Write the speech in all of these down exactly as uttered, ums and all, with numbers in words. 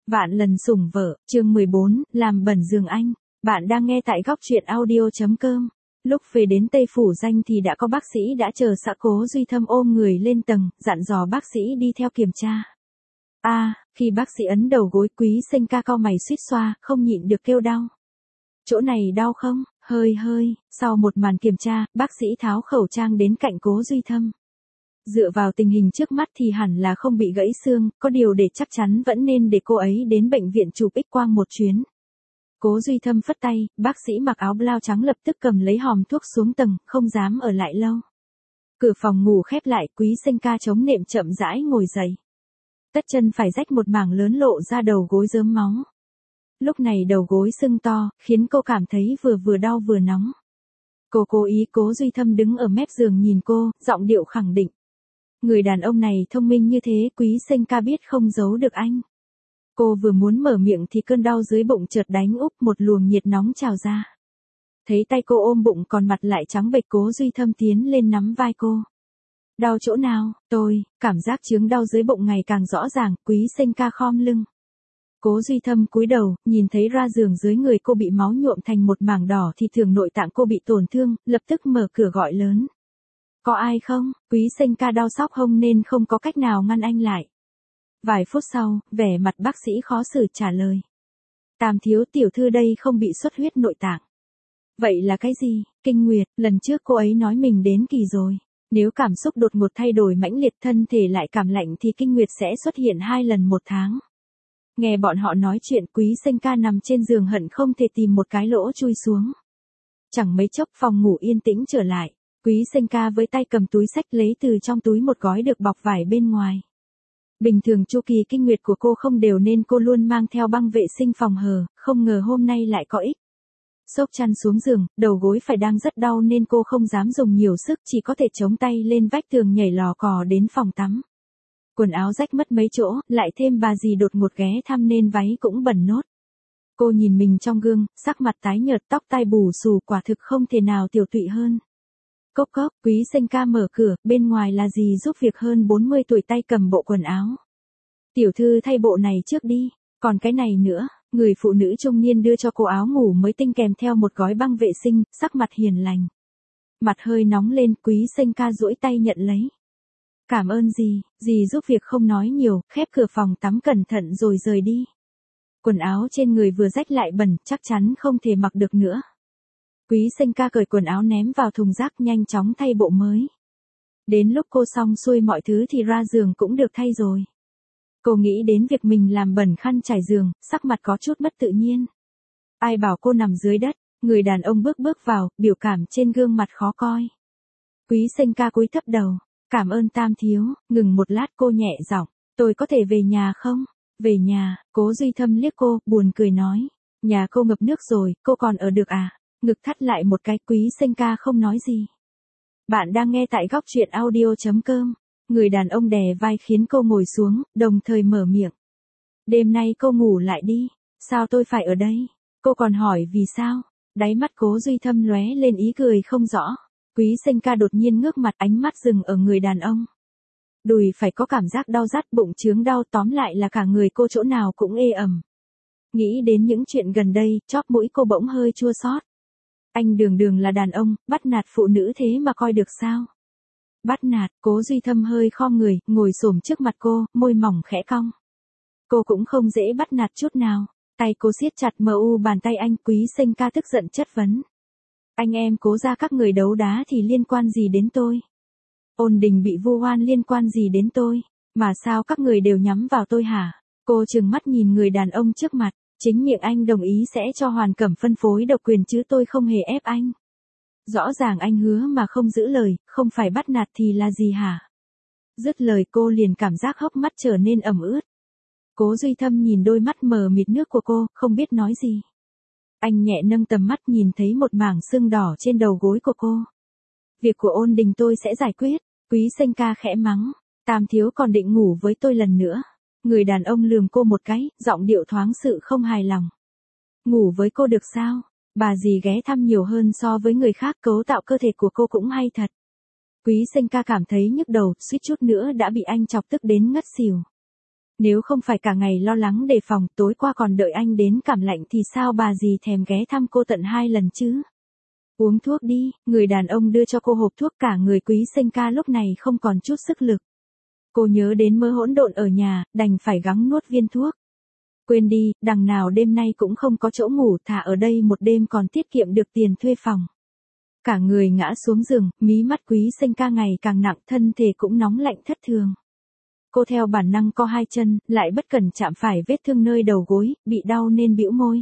Vạn lần sủng vợ, chương mười bốn, làm bẩn giường anh. Bạn đang nghe tại góc truyện audio chấm com. Lúc về đến Tây Phủ Danh thì đã có bác sĩ đã chờ sẵn. Cố Duy Thâm ôm người lên tầng, dặn dò bác sĩ đi theo kiểm tra. A, à, khi bác sĩ ấn đầu gối, Quý Sinh ca cau mày suýt xoa, không nhịn được kêu đau. Chỗ này đau không? Hơi hơi. Sau một màn kiểm tra, bác sĩ tháo khẩu trang đến cạnh Cố Duy Thâm. Dựa vào tình hình trước mắt thì hẳn là không bị gãy xương, có điều để chắc chắn vẫn nên để cô ấy đến bệnh viện chụp X-quang một chuyến. Cố Duy Thâm phất tay, bác sĩ mặc áo blau trắng lập tức cầm lấy hòm thuốc xuống tầng, không dám ở lại lâu. Cửa phòng ngủ khép lại, Quý Sinh ca chống nệm chậm rãi ngồi dậy. Tất chân phải rách một mảng lớn lộ ra đầu gối rớm máu. Lúc này đầu gối sưng to, khiến cô cảm thấy vừa vừa đau vừa nóng. Cô cố ý Cố Duy Thâm đứng ở mép giường nhìn cô, giọng điệu khẳng định. Người đàn ông này thông minh như thế, Quý Sinh ca biết không giấu được anh. Cô vừa muốn mở miệng thì cơn đau dưới bụng chợt đánh úp, một luồng nhiệt nóng trào ra. Thấy tay cô ôm bụng còn mặt lại trắng bệch, Cố Duy Thâm tiến lên nắm vai cô. Đau chỗ nào? Tôi, cảm giác chướng đau dưới bụng ngày càng rõ ràng. Quý Sinh ca khom lưng. Cố Duy Thâm cúi đầu, nhìn thấy ra giường dưới người cô bị máu nhuộm thành một mảng đỏ thì thường nội tạng cô bị tổn thương, lập tức mở cửa gọi lớn. Có ai không? Quý Sinh ca đau xóc hông nên không có cách nào ngăn anh lại. Vài phút sau, vẻ mặt bác sĩ khó xử trả lời. Tam thiếu tiểu thư đây không bị xuất huyết nội tạng. Vậy là cái gì? Kinh nguyệt, lần trước cô ấy nói mình đến kỳ rồi. Nếu cảm xúc đột ngột thay đổi mãnh liệt, thân thể lại cảm lạnh thì kinh nguyệt sẽ xuất hiện hai lần một tháng. Nghe bọn họ nói chuyện, Quý Sinh ca nằm trên giường hận không thể tìm một cái lỗ chui xuống. Chẳng mấy chốc phòng ngủ yên tĩnh trở lại. Quý Sinh ca với tay cầm túi xách lấy từ trong túi một gói được bọc vải bên ngoài. Bình thường chu kỳ kinh nguyệt của cô không đều nên cô luôn mang theo băng vệ sinh phòng hờ, không ngờ hôm nay lại có ích. Xốc chăn xuống giường, đầu gối phải đang rất đau nên cô không dám dùng nhiều sức, chỉ có thể chống tay lên vách tường nhảy lò cò đến phòng tắm. Quần áo rách mất mấy chỗ, lại thêm bà dì đột ngột ghé thăm nên váy cũng bẩn nốt. Cô nhìn mình trong gương, sắc mặt tái nhợt, tóc tai bù xù, quả thực không thể nào tiểu tụy hơn. Cốc cốc, Quý Sinh ca mở cửa, bên ngoài là dì giúp việc hơn bốn mươi tuổi tay cầm bộ quần áo. Tiểu thư thay bộ này trước đi, còn cái này nữa, người phụ nữ trung niên đưa cho cô áo ngủ mới tinh kèm theo một gói băng vệ sinh, sắc mặt hiền lành. Mặt hơi nóng lên, Quý Sinh ca duỗi tay nhận lấy. Cảm ơn dì, dì giúp việc không nói nhiều, khép cửa phòng tắm cẩn thận rồi rời đi. Quần áo trên người vừa rách lại bẩn, chắc chắn không thể mặc được nữa. Quý Sinh ca cởi quần áo ném vào thùng rác, nhanh chóng thay bộ mới. Đến lúc cô xong xuôi mọi thứ thì ra giường cũng được thay rồi. Cô nghĩ đến việc mình làm bẩn khăn trải giường, sắc mặt có chút mất tự nhiên. Ai bảo cô nằm dưới đất, người đàn ông bước bước vào, biểu cảm trên gương mặt khó coi. Quý Sinh ca cúi thấp đầu, cảm ơn tam thiếu, ngừng một lát cô nhẹ giọng, tôi có thể về nhà không? Về nhà, Cố Duy Thâm liếc cô, buồn cười nói, nhà cô ngập nước rồi, cô còn ở được à? Ngực thắt lại một cái, Quý Sinh ca không nói gì. Bạn đang nghe tại góc truyện audio chấm com. Người đàn ông đè vai khiến cô ngồi xuống, đồng thời mở miệng. Đêm nay cô ngủ lại đi, sao tôi phải ở đây? Cô còn hỏi vì sao? Đáy mắt Cố Duy Thâm lóe lên ý cười không rõ. Quý Sinh ca đột nhiên ngước mặt, ánh mắt dừng ở người đàn ông. Đùi phải có cảm giác đau rát, bụng chướng đau, tóm lại là cả người cô chỗ nào cũng ê ẩm. Nghĩ đến những chuyện gần đây, chóp mũi cô bỗng hơi chua xót. Anh đường đường là đàn ông, bắt nạt phụ nữ thế mà coi được sao? Bắt nạt, Cố Duy Thâm hơi khom người, ngồi xổm trước mặt cô, môi mỏng khẽ cong. Cô cũng không dễ bắt nạt chút nào. Tay cô siết chặt mờ u bàn tay anh. Quý Sinh ca tức giận chất vấn. Anh em Cố ra các người đấu đá thì liên quan gì đến tôi? Ôn Đình bị vu oan liên quan gì đến tôi? Mà sao các người đều nhắm vào tôi hả? Cô trừng mắt nhìn người đàn ông trước mặt. Chính miệng anh đồng ý sẽ cho Hoàn Cẩm phân phối độc quyền chứ tôi không hề ép anh. Rõ ràng anh hứa mà không giữ lời, không phải bắt nạt thì là gì hả? Dứt lời cô liền cảm giác hốc mắt trở nên ẩm ướt. Cố Duy Thâm nhìn đôi mắt mờ mịt nước của cô, không biết nói gì. Anh nhẹ nâng tầm mắt nhìn thấy một mảng sưng đỏ trên đầu gối của cô. Việc của Ôn Đình tôi sẽ giải quyết. Quý Sinh ca khẽ mắng. Tam thiếu còn định ngủ với tôi lần nữa. Người đàn ông lườm cô một cái, giọng điệu thoáng sự không hài lòng. Ngủ với cô được sao? Bà dì ghé thăm nhiều hơn so với người khác, cấu tạo cơ thể của cô cũng hay thật. Quý Sinh ca cảm thấy nhức đầu, suýt chút nữa đã bị anh chọc tức đến ngất xỉu. Nếu không phải cả ngày lo lắng đề phòng, tối qua còn đợi anh đến cảm lạnh thì sao bà dì thèm ghé thăm cô tận hai lần chứ. Uống thuốc đi, người đàn ông đưa cho cô hộp thuốc, cả người Quý Sinh Ca lúc này không còn chút sức lực. Cô nhớ đến mớ hỗn độn ở nhà, đành phải gắng nuốt viên thuốc. Quên đi, đằng nào đêm nay cũng không có chỗ ngủ, thả ở đây một đêm còn tiết kiệm được tiền thuê phòng. Cả người ngã xuống giường, mí mắt Quý Sinh Ca ngày càng nặng, thân thể cũng nóng lạnh thất thường. Cô theo bản năng co hai chân, lại bất cẩn chạm phải vết thương nơi đầu gối, bị đau nên bĩu môi.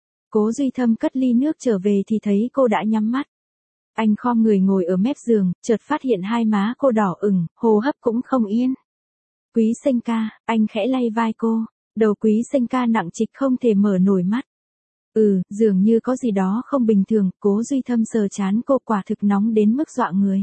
Cố Duy Thâm cất ly nước trở về thì thấy cô đã nhắm mắt. Anh khom người ngồi ở mép giường, chợt phát hiện hai má cô đỏ ửng, hô hấp cũng không yên. Quý Sinh Ca, anh khẽ lay vai cô, đầu Quý Sinh Ca nặng trịch không thể mở nổi mắt. Ừ, dường như có gì đó không bình thường, Cố Duy Thâm sờ trán cô, quả thực nóng đến mức dọa người.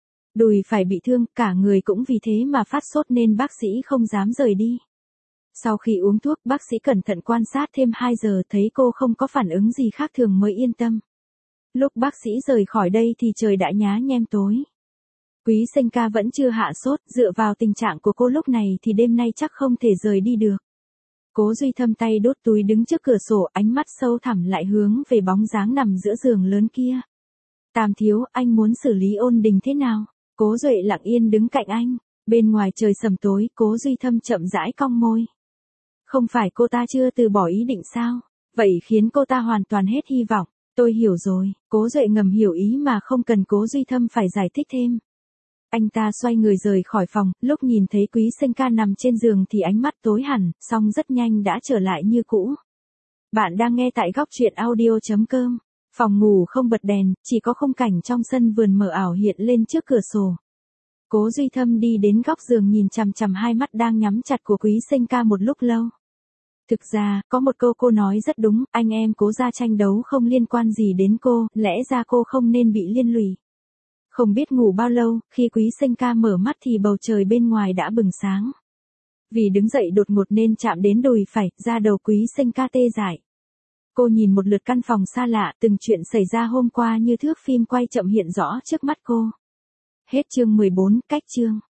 Đùi phải bị thương, cả người cũng vì thế mà phát sốt nên bác sĩ không dám rời đi. Sau khi uống thuốc, bác sĩ cẩn thận quan sát thêm hai giờ, thấy cô không có phản ứng gì khác thường mới yên tâm. Lúc bác sĩ rời khỏi đây thì trời đã nhá nhem tối. Quý Sinh Ca vẫn chưa hạ sốt, dựa vào tình trạng của cô lúc này thì đêm nay chắc không thể rời đi được. Cố Duy Thâm tay đốt túi đứng trước cửa sổ, ánh mắt sâu thẳm lại hướng về bóng dáng nằm giữa giường lớn kia. Tam thiếu, anh muốn xử lý Ôn Đình thế nào? Cố Duệ lặng yên đứng cạnh anh. Bên ngoài trời sầm tối, Cố Duy Thâm chậm rãi cong môi. Không phải cô ta chưa từ bỏ ý định sao? Vậy khiến cô ta hoàn toàn hết hy vọng. Tôi hiểu rồi, Cố Duệ ngầm hiểu ý mà không cần Cố Duy Thâm phải giải thích thêm. Anh ta xoay người rời khỏi phòng, lúc nhìn thấy Quý Sinh Ca nằm trên giường thì ánh mắt tối hẳn, song rất nhanh đã trở lại như cũ. Bạn đang nghe tại góc truyện audio chấm com. Phòng ngủ không bật đèn, chỉ có khung cảnh trong sân vườn mờ ảo hiện lên trước cửa sổ. Cố Duy Thâm đi đến góc giường nhìn chằm chằm hai mắt đang nhắm chặt của Quý Sinh Ca một lúc lâu. Thực ra, có một câu cô nói rất đúng, anh em Cố gia tranh đấu không liên quan gì đến cô, lẽ ra cô không nên bị liên lụy. Không biết ngủ bao lâu, khi Quý Sinh Ca mở mắt thì bầu trời bên ngoài đã bừng sáng. Vì đứng dậy đột ngột nên chạm đến đùi phải, da đầu Quý Sinh Ca tê dại. Cô nhìn một lượt căn phòng xa lạ, từng chuyện xảy ra hôm qua như thước phim quay chậm hiện rõ trước mắt cô. Hết chương mười bốn, cách chương.